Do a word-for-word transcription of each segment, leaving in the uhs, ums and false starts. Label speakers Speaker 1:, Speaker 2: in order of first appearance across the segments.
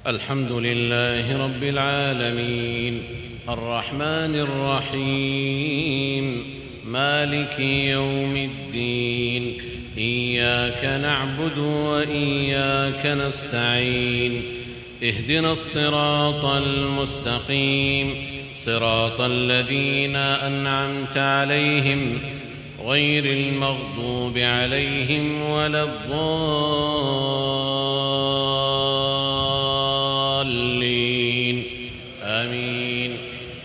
Speaker 1: الحمد لله رب العالمين، الرحمن الرحيم، مالك يوم الدين، إياك نعبد وإياك نستعين، اهدنا الصراط المستقيم، صراط الذين أنعمت عليهم غير المغضوب عليهم ولا الضالين، آمين.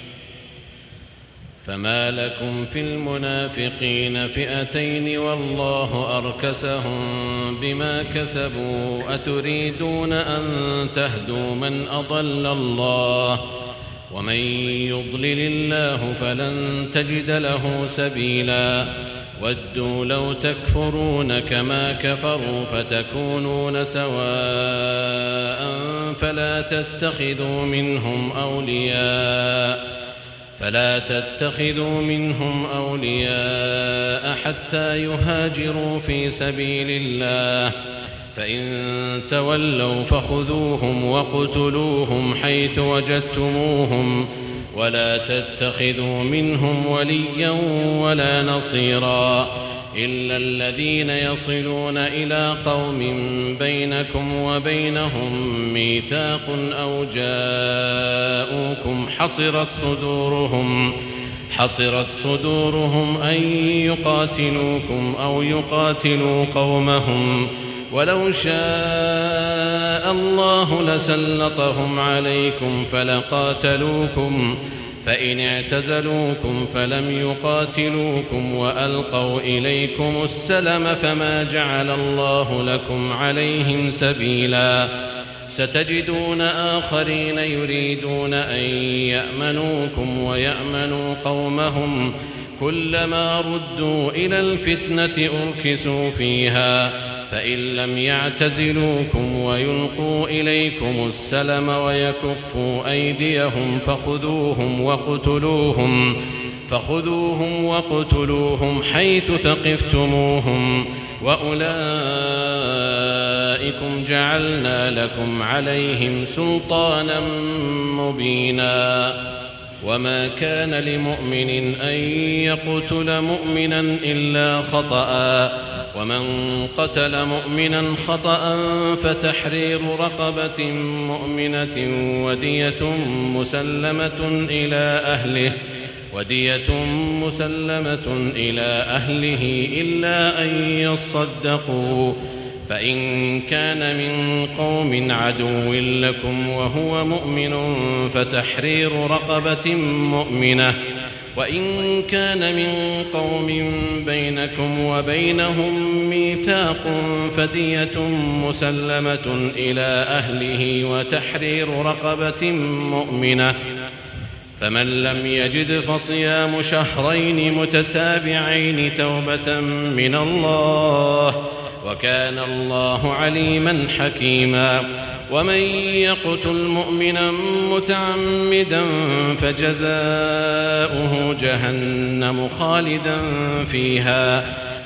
Speaker 1: فما لكم في المنافقين فئتين والله أركسهم بما كسبوا، أتريدون أن تهدوا من أضل الله، ومن يضلل الله فلن تجد له سبيلا. ودوا لو تكفرون كما كفروا فتكونون سواء فلا تتخذوا منهم أولياء فلا تتخذوا منهم أولياء حتى يهاجروا في سبيل الله، فإن تولوا فخذوهم وقتلوهم حيث وجدتموهم، ولا تتخذوا منهم وليا ولا نصيرا إلا الذين يصلون إلى قوم بينكم وبينهم ميثاق أو جاءوكم حصرت صدورهم حصرت صدورهم أن يقاتلوكم أو يقاتلوا قومهم، ولو شاء الله لسلطهم عليكم فلقاتلوكم، فإن اعتزلوكم فلم يقاتلوكم وألقوا إليكم السلم فما جعل الله لكم عليهم سبيلا. ستجدون آخرين يريدون أن يأمنوكم ويأمنوا قومهم، كلما ردوا إلى الفتنة أركسوا فيها، فإن لم يعتزلوكم ويلقوا إليكم السلم ويكفوا أيديهم فخذوهم وقتلوهم فخذوهم وقتلوهم حيث ثقفتموهم، وأولئكم جعلنا لكم عليهم سلطانا مبينا. وما كان لمؤمن أن يقتل مؤمنا إلا خطأ، ومن قتل مؤمنا خطأ فتحرير رقبة مؤمنة ودية مسلمة إلى أهله ودية مسلمة إلى أهله إلا أن يصدقوا، فإن كان من قوم عدو لكم وهو مؤمن فتحرير رقبة مؤمنة، وإن كان من قوم بينكم وبينهم ميثاق فدية مسلمة إلى أهله وتحرير رقبة مؤمنة، فمن لم يجد فصيام شهرين متتابعين توبة من الله، وكان الله عليما حكيما. ومن يقتل مؤمنا متعمدا فجزاؤه جهنم خالدا فيها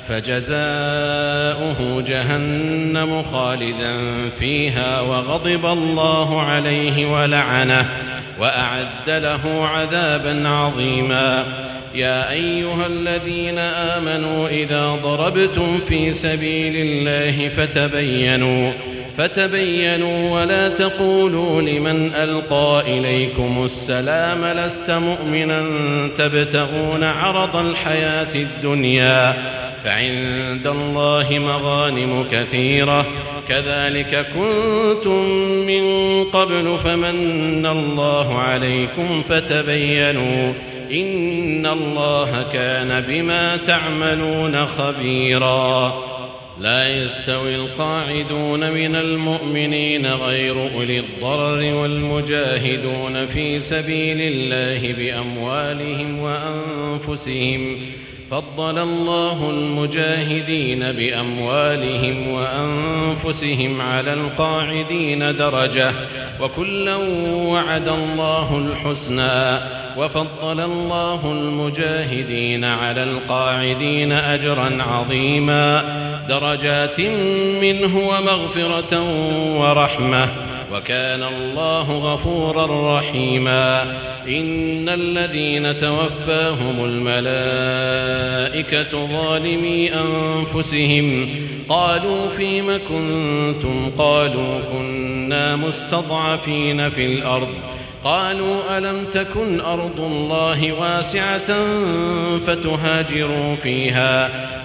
Speaker 1: فجزاؤه جهنم خالدا فيها وغضب الله عليه ولعنه وأعد له عذابا عظيما. يا أيها الذين آمنوا إذا ضربتم في سبيل الله فتبينوا فتبينوا ولا تقولوا لمن ألقى إليكم السلام لست مؤمنا تبتغون عرض الحياة الدنيا، فعند الله مغانم كثيرة كذلك كنتم من قبل فمن الله عليكم فتبينوا إن الله كان بما تعملون خبيرا. لا يستوي القاعدون من المؤمنين غير أولي الضرر والمجاهدون في سبيل الله بأموالهم وأنفسهم، فضل الله المجاهدين بأموالهم وأنفسهم على القاعدين درجة، وكلا وعد الله الحسنى، وفضل الله المجاهدين على القاعدين أجرا عظيما، درجات منه ومغفرة ورحمة، وكان الله غفورا رحيما. إن الذين توفاهم الملائكة ظالمي أنفسهم قالوا فيم كنتم قالوا كنا مستضعفين في الأرض قالوا ألم تكن أرض الله واسعة فتهاجروا فيها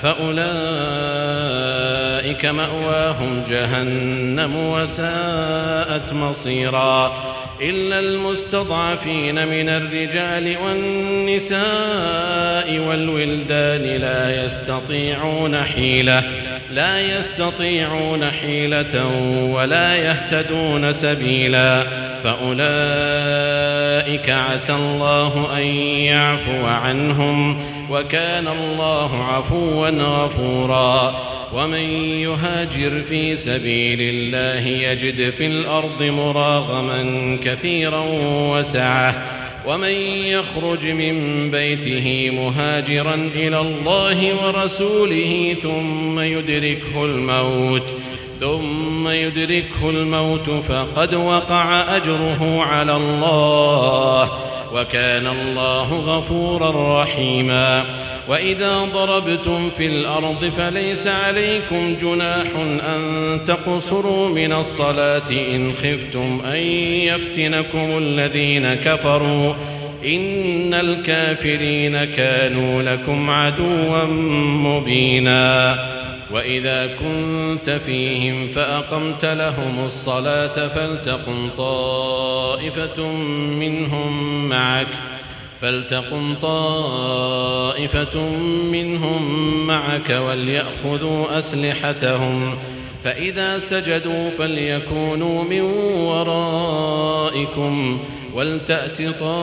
Speaker 1: فأولئك مأواهم جهنم وساءت مصيرا. إلا المستضعفين من الرجال والنساء والولدان لا يستطيعون حيلة لا يستطيعون حيلة ولا يهتدون سبيلا فأولئك عسى الله أن يعفو عنهم وكان الله عفوا غفورا. ومن يهاجر في سبيل الله يجد في الأرض مراغما كثيرا وسعة ومن يخرج من بيته مهاجرا إلى الله ورسوله ثم يدركه الموت ثم يدركه الموت فقد وقع أجره على الله وكان الله غفورا رحيما. وإذا ضربتم في الأرض فليس عليكم جناح أن تقصروا من الصلاة إن خفتم أن يفتنكم الذين كفروا إن الكافرين كانوا لكم عدوا مبينا. وإذا كنت فيهم فأقمت لهم الصلاة فلتقم طائفة منهم معك فلتقم طائفة منهم معك وليأخذوا أسلحتهم فإذا سجدوا فليكونوا من ورائكم ولتأت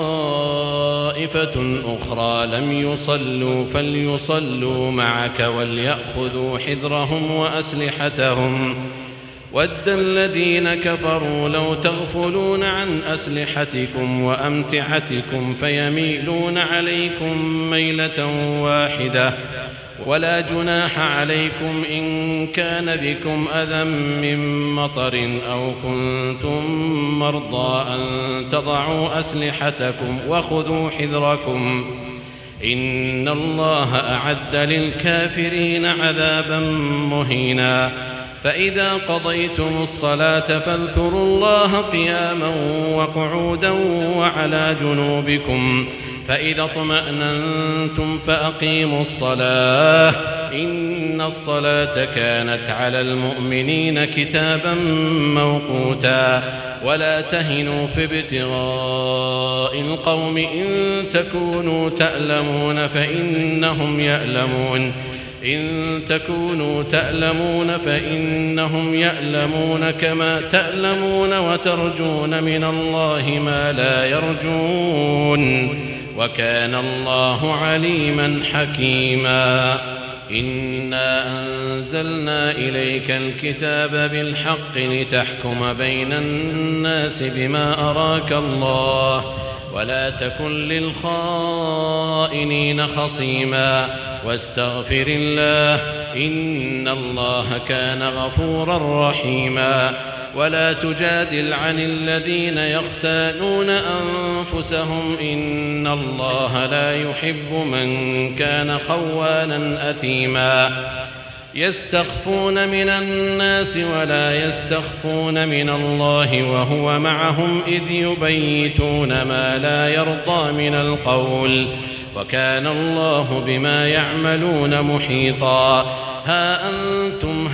Speaker 1: طائفة أخرى لم يصلوا فليصلوا معك وليأخذوا حذرهم وأسلحتهم ود الذين كفروا لو تغفلون عن أسلحتكم وأمتعتكم فيميلون عليكم ميلة واحدة ولا جناح عليكم إن كان بكم أذى من مطر أو كنتم مرضى أن تضعوا أسلحتكم وخذوا حذركم إن الله أعد للكافرين عذابا مهينا. فإذا قضيتم الصلاة فاذكروا الله قياما وقعودا وعلى جنوبكم فإذا اطمأننتم فأقيموا الصلاة إن الصلاة كانت على المؤمنين كتابا موقوتا. ولا تهنوا في ابتغاء القوم إن تكونوا تألمون فإنهم يألمون إن تكونوا تألمون فإنهم يألمون كما تألمون وترجون من الله ما لا يرجون وكان الله عليما حكيما. إنا أنزلنا إليك الكتاب بالحق لتحكم بين الناس بما أراك الله ولا تكن للخائنين خصيما واستغفر الله إن الله كان غفورا رحيما. ولا تجادل عن الذين يختانون أنفسهم إن الله لا يحب من كان خوانا أثيما. يستخفون من الناس ولا يستخفون من الله وهو معهم إذ يبيتون ما لا يرضى من القول وكان الله بما يعملون محيطا. ها أنتم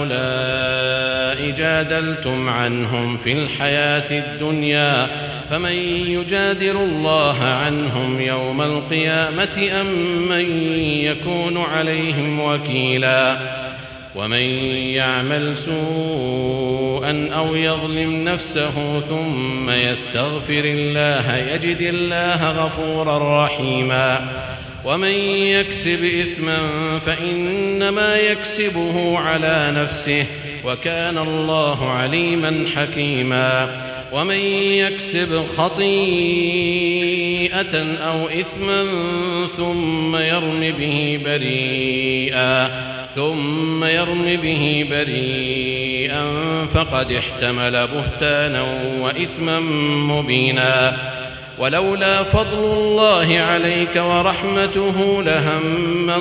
Speaker 1: هؤلاء جادلتم عنهم في الحياة الدنيا فمن يجادل الله عنهم يوم القيامة أم من يكون عليهم وكيلا. ومن يعمل سوءا أو يظلم نفسه ثم يستغفر الله يجد الله غفورا رحيما. ومن يكسب إثما فإنما يكسبه على نفسه وكان الله عليما حكيما. ومن يكسب خطيئة أو إثما ثم يرم به بريئا ثم يرم به بريئا فقد احتمل بهتانا وإثما مبينا. ولولا فضل الله عليك ورحمته لهمت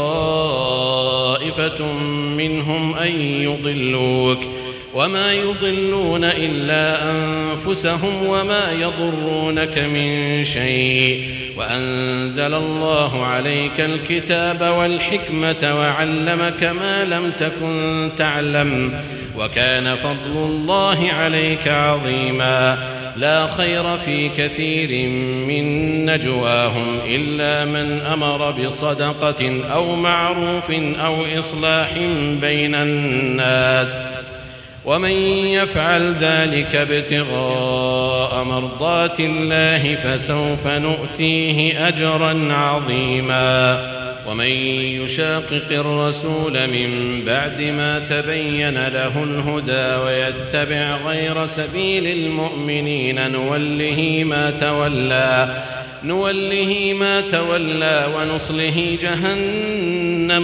Speaker 1: طائفة منهم أن يضلوك وما يضلون إلا أنفسهم وما يضرونك من شيء، وأنزل الله عليك الكتاب والحكمة وعلمك ما لم تكن تعلم، وكان فضل الله عليك عظيما. لا خير في كثير من نجواهم إلا من أمر بصدقة أو معروف أو إصلاح بين الناس، ومن يفعل ذلك ابتغاء مرضات الله فسوف نؤتيه أجرا عظيما. ومن يشاقق الرسول من بعد ما تبين له الهدى ويتبع غير سبيل المؤمنين نوله ما تولى نوله ما تولى ونصله جهنم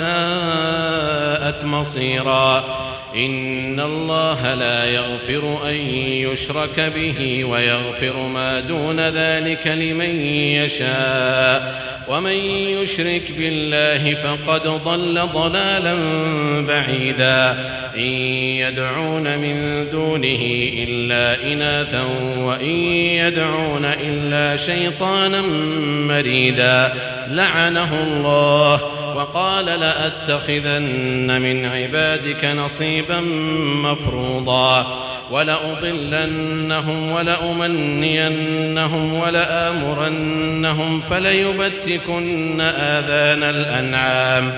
Speaker 1: وساءت مصيرا. إن الله لا يغفر أن يشرك به ويغفر ما دون ذلك لمن يشاء، ومن يشرك بالله فقد ضل ضلالا بعيدا. إن يدعون من دونه إلا إناثا وإن يدعون إلا شيطانا مريدا لعنه الله وقال لأتخذن من عبادك نصيبا مفروضا ولأضلنهم ولأمنينهم ولآمرنهم فليبتكن آذان الأنعام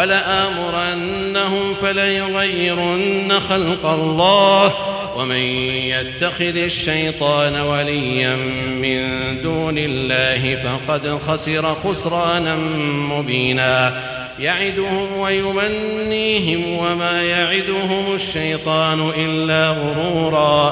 Speaker 1: ولآمرنهم فليغيرن خلق الله ومن يتخذ الشيطان وليا من دون الله فقد خسر خسرانا مبينا. يعدهم ويمنيهم وما يعدهم الشيطان إلا غرورا.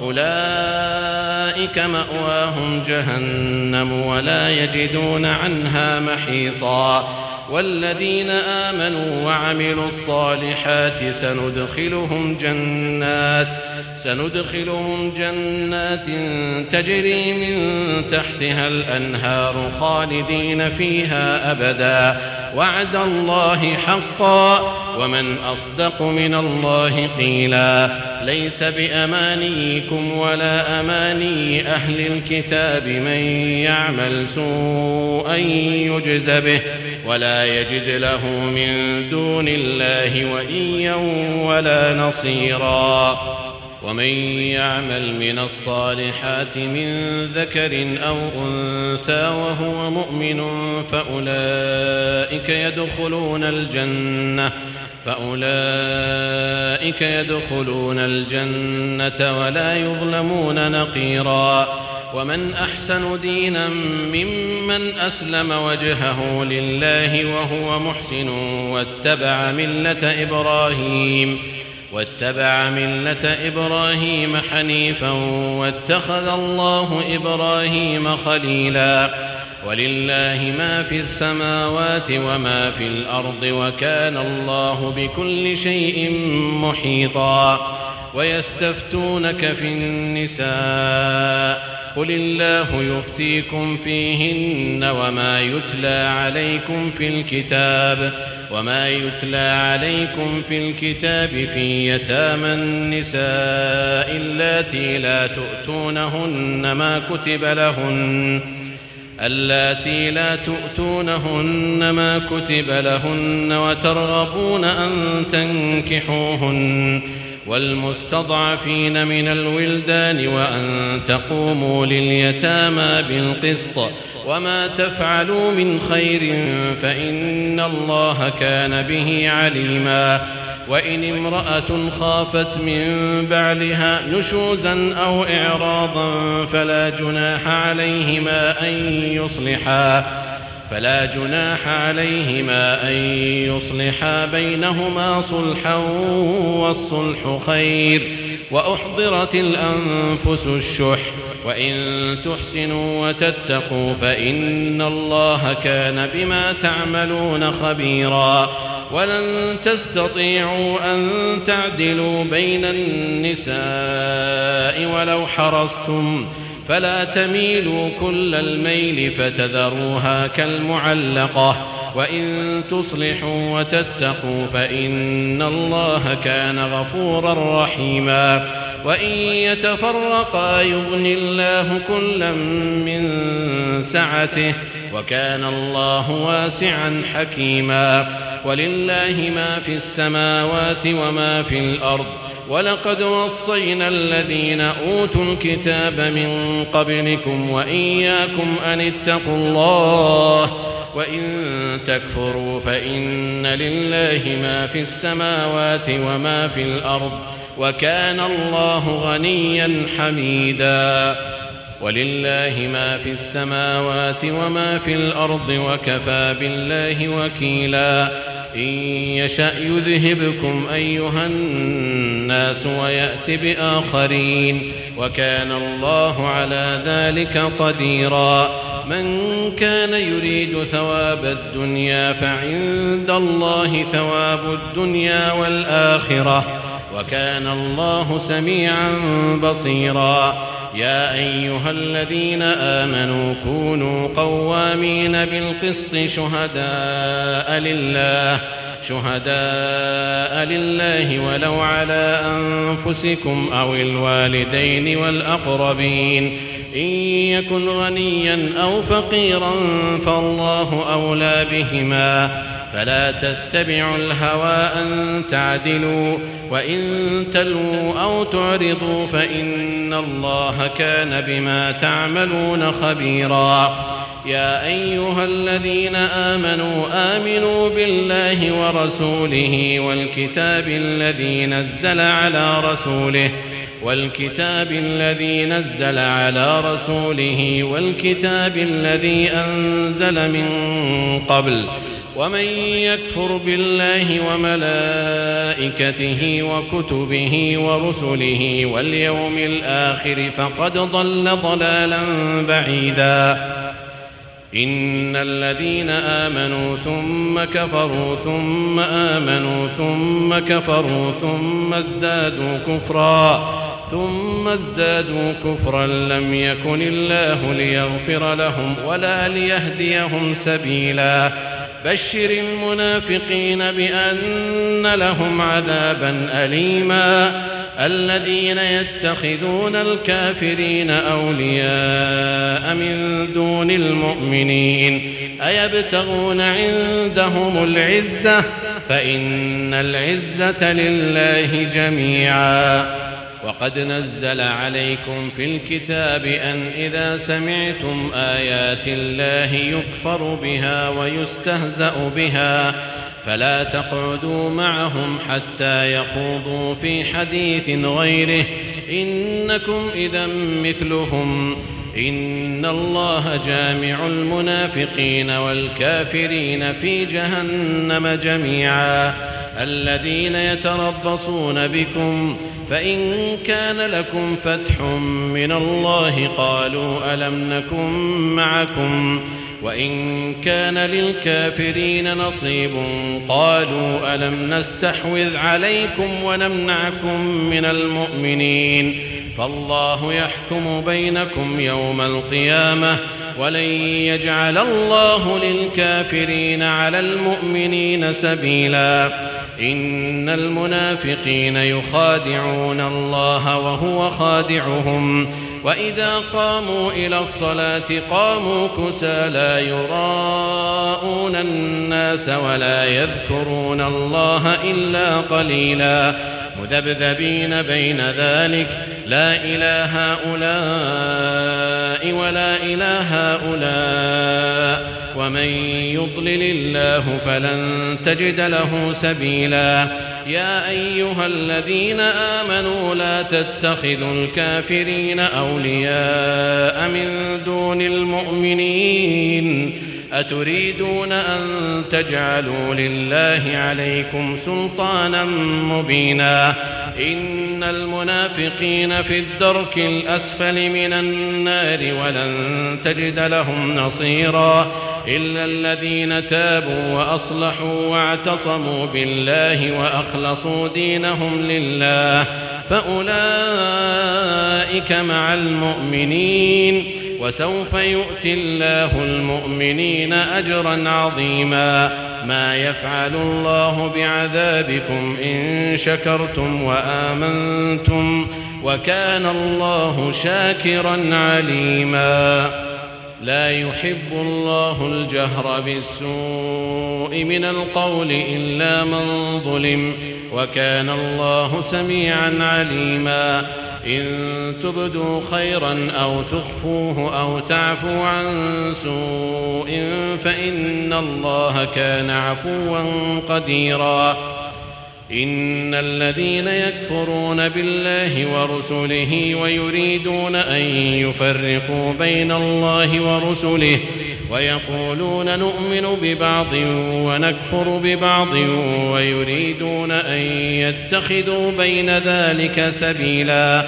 Speaker 1: أولئك مأواهم جهنم ولا يجدون عنها محيصا. والذين آمنوا وعملوا الصالحات سندخلهم جنات سندخلهم جنات تجري من تحتها الأنهار خالدين فيها أبدا وعد الله حقا ومن أصدق من الله قيلا. ليس بأمانيكم ولا أماني أهل الكتاب من يعمل سوءا يجز به ولا يجد له من دون الله وليا ولا نصيرا. ومن يعمل من الصالحات من ذكر أو أنثى وهو مؤمن فأولئك يدخلون الجنة فأولئك يدخلون الجنة ولا يظلمون نقيرا. ومن أحسن دينا ممن أسلم وجهه لله وهو محسن واتبع ملة إبراهيم واتبع ملة إبراهيم حنيفا واتخذ الله إبراهيم خليلا. ولله ما في السماوات وما في الأرض وكان الله بكل شيء محيطا. ويستفتونك في النساء قل الله يفتيكم فيهن وما يتلى عليكم في الكتاب وما يتلى عليكم في الكتاب في يتامى النساء اللاتي لا تؤتونهن ما كتب لهن اللاتي لا تؤتونهن ما كتب لهن وترغبون أن تنكحوهن والمستضعفين من الولدان وأن تقوموا لليتامى بالقسط وما تفعلوا من خير فإن الله كان به عليما. وإن امرأة خافت من بعلها نشوزا أو إعراضا فلا جناح عليهما أن يصلحا فلا جناح عليهما أن يصلحا بينهما صلحا والصلح خير. وأحضرت الأنفس الشح وإن تحسنوا وتتقوا فإن الله كان بما تعملون خبيرا. ولن تستطيعوا أن تعدلوا بين النساء ولو حرصتم فلا تميلوا كل الميل فتذروها كالمعلقة وإن تصلحوا وتتقوا فإن الله كان غفورا رحيما وإن يتفرقا يغن الله كلا من سعته وكان الله واسعا حكيما ولله ما في السماوات وما في الأرض ولقد وصينا الذين أوتوا الكتاب من قبلكم وإياكم أن اتقوا الله وإن تكفروا فإن لله ما في السماوات وما في الأرض وكان الله غنيا حميدا ولله ما في السماوات وما في الأرض وكفى بالله وكيلا إن يشأ يذهبكم أيها الناس ويأت بآخرين وكان الله على ذلك قديرا من كان يريد ثواب الدنيا فعند الله ثواب الدنيا والآخرة وكان الله سميعا بصيرا يا أيها الذين آمنوا كونوا قوامين بالقسط شهداء لله شهداء لله ولو على أنفسكم أو الوالدين والأقربين إن يكن غنيا أو فقيرا فالله أولى بهما فلا تتبعوا الهوى أن تعدلوا وإن تلووا أو تعرضوا فإن الله كان بما تعملون خبيرا يا أيها الذين آمنوا آمنوا بالله ورسوله والكتاب الذي نزل على رسوله والكتاب الذي نزل على رسوله والكتاب الذي أنزل من قبل ومن يكفر بالله وملائكته وكتبه ورسله واليوم الآخر فقد ضل ضلالا بعيدا إن الذين آمنوا ثم كفروا ثم آمنوا ثم كفروا ثم ازدادوا كفرا ثم ازدادوا كفرا لم يكن الله ليغفر لهم ولا ليهديهم سبيلا بشر المنافقين بأن لهم عذابا أليما الذين يتخذون الكافرين أولياء من دون المؤمنين أيبتغون عندهم العزة فإن العزة لله جميعا وقد نزل عليكم في الكتاب أن إذا سمعتم آيات الله يكفر بها ويستهزأ بها فلا تقعدوا معهم حتى يخوضوا في حديث غيره إنكم إذا مثلهم إن الله جامع المنافقين والكافرين في جهنم جميعا الذين يتربصون بكم فإن كان لكم فتح من الله قالوا ألم نكن معكم وإن كان للكافرين نصيب قالوا ألم نستحوذ عليكم ونمنعكم من المؤمنين فالله يحكم بينكم يوم القيامة ولن يجعل الله للكافرين على المؤمنين سبيلا إن المنافقين يخادعون الله وهو خادعهم وإذا قاموا إلى الصلاة قاموا كسى لا يراءون الناس ولا يذكرون الله إلا قليلا مذبذبين بين ذلك لا إله هؤلاء ولا إله هؤلاء ومن يضلل الله فلن تجد له سبيلا يا أيها الذين آمنوا لا تتخذوا الكافرين أولياء من دون المؤمنين أتريدون أن تجعلوا لله عليكم سلطانا مبينا إن المنافقين في الدرك الأسفل من النار ولن تجد لهم نصيرا إلا الذين تابوا وأصلحوا واعتصموا بالله وأخلصوا دينهم لله فأولئك مع المؤمنين وسوف يؤتي الله المؤمنين أجرا عظيما ما يفعل الله بعذابكم إن شكرتم وآمنتم وكان الله شاكرا عليما لا يحب الله الجهر بالسوء من القول إلا من ظلم وكان الله سميعا عليما إن تبدوا خيرا أو تخفوه أو تعفوا عن سوء فإن الله كان عفوا قديرا إن الذين يكفرون بالله ورسله ويريدون أن يفرقوا بين الله ورسله ويقولون نؤمن ببعض ونكفر ببعض ويريدون أن يتخذوا بين ذلك سبيلا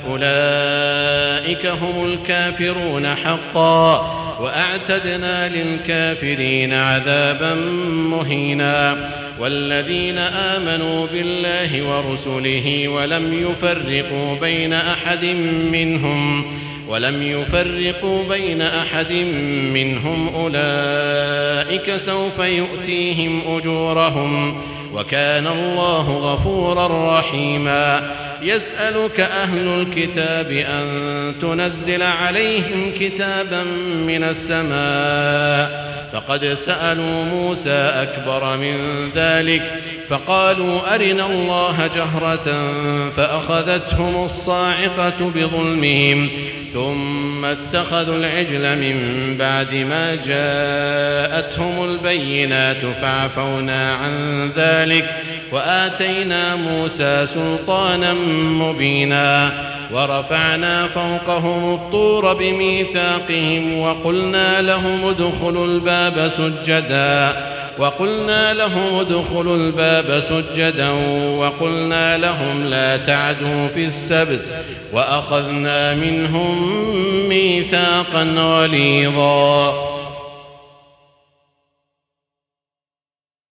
Speaker 1: أولئك هم الكافرون حقا وأعتدنا للكافرين عذابا مهينا والذين آمنوا بالله ورسله ولم يفرقوا بين أحد منهم ولم يفرقوا بين أحد منهم أولئك سوف يؤتيهم أجورهم وكان الله غفورا رحيما يسألك أهل الكتاب أن تنزل عليهم كتابا من السماء فقد سألوا موسى أكبر من ذلك فقالوا أرنا الله جهرة فأخذتهم الصاعقة بظلمهم ثم اتخذوا العجل من بعد ما جاءتهم البينات فعفونا عن ذلك وآتينا موسى سلطانا مبينا ورفعنا فوقهم الطور بميثاقهم وقلنا لهم ادخلوا الباب سجدا وقلنا لهم ادخلوا الباب سجدا وقلنا لهم لا تعدوا في السبت وأخذنا منهم ميثاقا غليظا